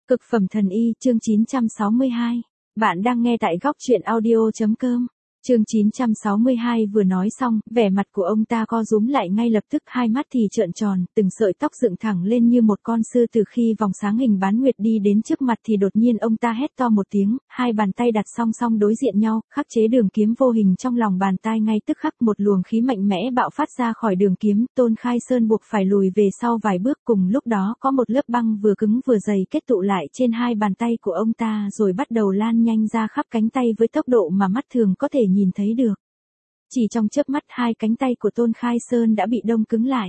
Cực phẩm thần y, chương 962. Bạn đang nghe tại góc truyện audio.com. Chương 962 vừa nói xong, vẻ mặt của ông ta co rúm lại ngay lập tức, hai mắt thì trợn tròn, từng sợi tóc dựng thẳng lên như một con sư tử. Khi vòng sáng hình bán nguyệt đi đến trước mặt thì đột nhiên ông ta hét to một tiếng, hai bàn tay đặt song song đối diện nhau, khắc chế đường kiếm vô hình trong lòng bàn tay. Ngay tức khắc một luồng khí mạnh mẽ bạo phát ra khỏi đường kiếm, Tôn Khai Sơn buộc phải lùi về sau vài bước. Cùng lúc đó có một lớp băng vừa cứng vừa dày kết tụ lại trên hai bàn tay của ông ta rồi bắt đầu lan nhanh ra khắp cánh tay với tốc độ mà mắt thường có thể nhìn thấy được. Chỉ trong chớp mắt hai cánh tay của Tôn Khai Sơn đã bị đông cứng lại.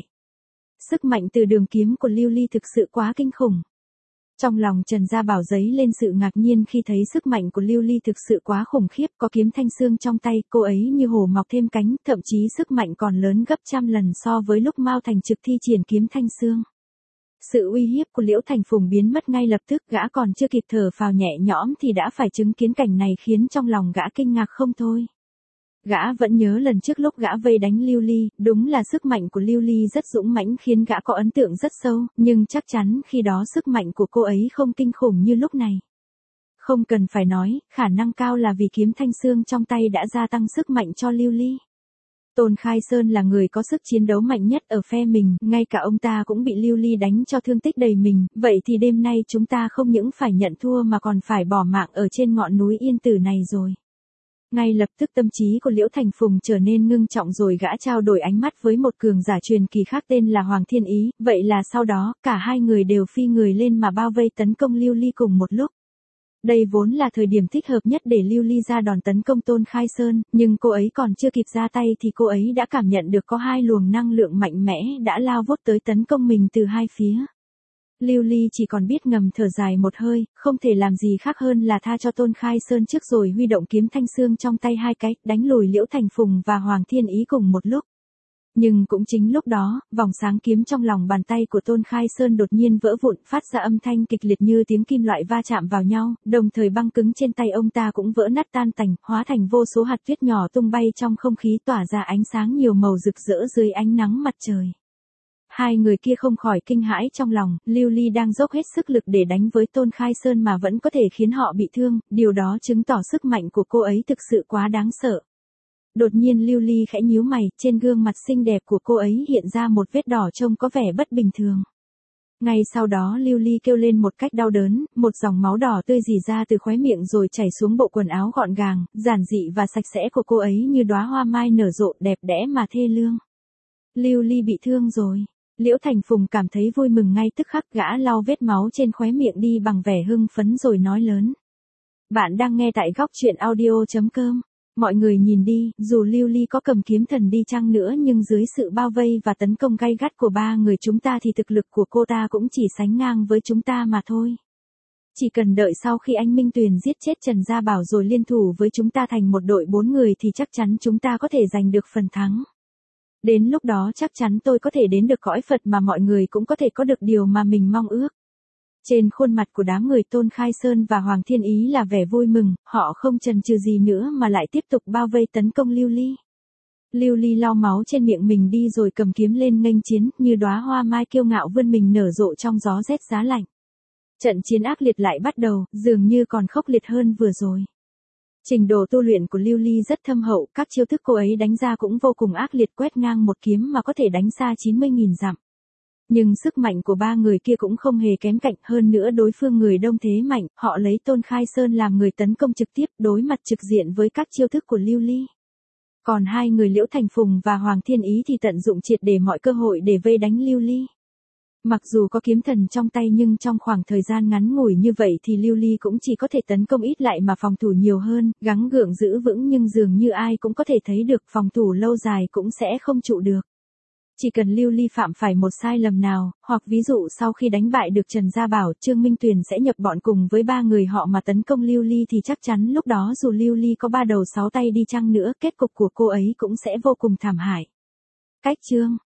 Sức mạnh từ đường kiếm của Lưu Ly thực sự quá kinh khủng. Trong lòng Trần Gia Bảo dấy lên sự ngạc nhiên khi thấy sức mạnh của Lưu Ly thực sự quá khủng khiếp. Có kiếm thanh xương trong tay, cô ấy như hổ mọc thêm cánh, thậm chí sức mạnh còn lớn gấp trăm lần so với lúc Mao Thành Trực thi triển kiếm thanh xương. Sự uy hiếp của Liễu Thành Phùng biến mất ngay lập tức, gã còn chưa kịp thở phào nhẹ nhõm thì đã phải chứng kiến cảnh này, khiến trong lòng gã kinh ngạc không thôi. Gã vẫn nhớ lần trước lúc gã vây đánh Lưu Ly, đúng là sức mạnh của Lưu Ly rất dũng mãnh khiến gã có ấn tượng rất sâu, nhưng chắc chắn khi đó sức mạnh của cô ấy không kinh khủng như lúc này. Không cần phải nói, khả năng cao là vì kiếm thanh xương trong tay đã gia tăng sức mạnh cho Lưu Ly. Tôn Khai Sơn là người có sức chiến đấu mạnh nhất ở phe mình, ngay cả ông ta cũng bị Lưu Ly đánh cho thương tích đầy mình, vậy thì đêm nay chúng ta không những phải nhận thua mà còn phải bỏ mạng ở trên ngọn núi Yên Tử này rồi. Ngay lập tức tâm trí của Liễu Thành Phùng trở nên ngưng trọng rồi gã trao đổi ánh mắt với một cường giả truyền kỳ khác tên là Hoàng Thiên Ý, vậy là sau đó, cả hai người đều phi người lên mà bao vây tấn công Lưu Ly cùng một lúc. Đây vốn là thời điểm thích hợp nhất để Lưu Ly ra đòn tấn công Tôn Khai Sơn, nhưng cô ấy còn chưa kịp ra tay thì cô ấy đã cảm nhận được có hai luồng năng lượng mạnh mẽ đã lao vút tới tấn công mình từ hai phía. Lưu Ly chỉ còn biết ngầm thở dài một hơi, không thể làm gì khác hơn là tha cho Tôn Khai Sơn trước rồi huy động kiếm thanh xương trong tay hai cái, đánh lùi Liễu Thành Phùng và Hoàng Thiên Ý cùng một lúc. Nhưng cũng chính lúc đó, vòng sáng kiếm trong lòng bàn tay của Tôn Khai Sơn đột nhiên vỡ vụn, phát ra âm thanh kịch liệt như tiếng kim loại va chạm vào nhau, đồng thời băng cứng trên tay ông ta cũng vỡ nát tan tành, hóa thành vô số hạt tuyết nhỏ tung bay trong không khí, tỏa ra ánh sáng nhiều màu rực rỡ dưới ánh nắng mặt trời. Hai người kia không khỏi kinh hãi trong lòng, Lưu Ly đang dốc hết sức lực để đánh với Tôn Khai Sơn mà vẫn có thể khiến họ bị thương, điều đó chứng tỏ sức mạnh của cô ấy thực sự quá đáng sợ. Đột nhiên Lưu Ly khẽ nhíu mày, trên gương mặt xinh đẹp của cô ấy hiện ra một vết đỏ trông có vẻ bất bình thường. Ngay sau đó Lưu Ly kêu lên một cách đau đớn, một dòng máu đỏ tươi rỉ ra từ khóe miệng rồi chảy xuống bộ quần áo gọn gàng, giản dị và sạch sẽ của cô ấy như đóa hoa mai nở rộ, đẹp đẽ mà thê lương. Lưu Ly bị thương rồi. Liễu Thành Phùng cảm thấy vui mừng ngay tức khắc, gã lau vết máu trên khóe miệng đi bằng vẻ hưng phấn rồi nói lớn. Bạn đang nghe tại góc truyện audio.com. Mọi người nhìn đi, dù Lưu Ly có cầm kiếm thần đi chăng nữa nhưng dưới sự bao vây và tấn công gay gắt của ba người chúng ta thì thực lực của cô ta cũng chỉ sánh ngang với chúng ta mà thôi. Chỉ cần đợi sau khi anh Minh Tuyền giết chết Trần Gia Bảo rồi liên thủ với chúng ta thành một đội 4 người thì chắc chắn chúng ta có thể giành được phần thắng. Đến lúc đó chắc chắn tôi có thể đến được cõi Phật mà mọi người cũng có thể có được điều mà mình mong ước. Trên khuôn mặt của đám người Tôn Khai Sơn và Hoàng Thiên Ý là vẻ vui mừng, họ không chần chừ gì nữa mà lại tiếp tục bao vây tấn công Lưu Ly. Lưu Ly lau máu trên miệng mình đi rồi cầm kiếm lên nghênh chiến, như đóa hoa mai kiêu ngạo vươn mình nở rộ trong gió rét giá lạnh. Trận chiến ác liệt lại bắt đầu, dường như còn khốc liệt hơn vừa rồi. Trình độ tu luyện của Lưu Ly rất thâm hậu, các chiêu thức cô ấy đánh ra cũng vô cùng ác liệt, quét ngang một kiếm mà có thể đánh xa 90.000 dặm. Nhưng sức mạnh của ba người kia cũng không hề kém cạnh, hơn nữa đối phương người đông thế mạnh, họ lấy Tôn Khai Sơn làm người tấn công trực tiếp, đối mặt trực diện với các chiêu thức của Lưu Ly. Còn hai người Liễu Thành Phùng và Hoàng Thiên Ý thì tận dụng triệt để mọi cơ hội để vây đánh Lưu Ly. Mặc dù có kiếm thần trong tay nhưng trong khoảng thời gian ngắn ngủi như vậy thì Lưu Ly cũng chỉ có thể tấn công ít lại mà phòng thủ nhiều hơn, gắng gượng giữ vững nhưng dường như ai cũng có thể thấy được phòng thủ lâu dài cũng sẽ không trụ được. Chỉ cần Lưu Ly phạm phải một sai lầm nào, hoặc ví dụ sau khi đánh bại được Trần Gia Bảo, Trương Minh Tuyền sẽ nhập bọn cùng với ba người họ mà tấn công Lưu Ly thì chắc chắn lúc đó dù Lưu Ly có 3 đầu 6 tay đi chăng nữa, kết cục của cô ấy cũng sẽ vô cùng thảm hại. Cách chương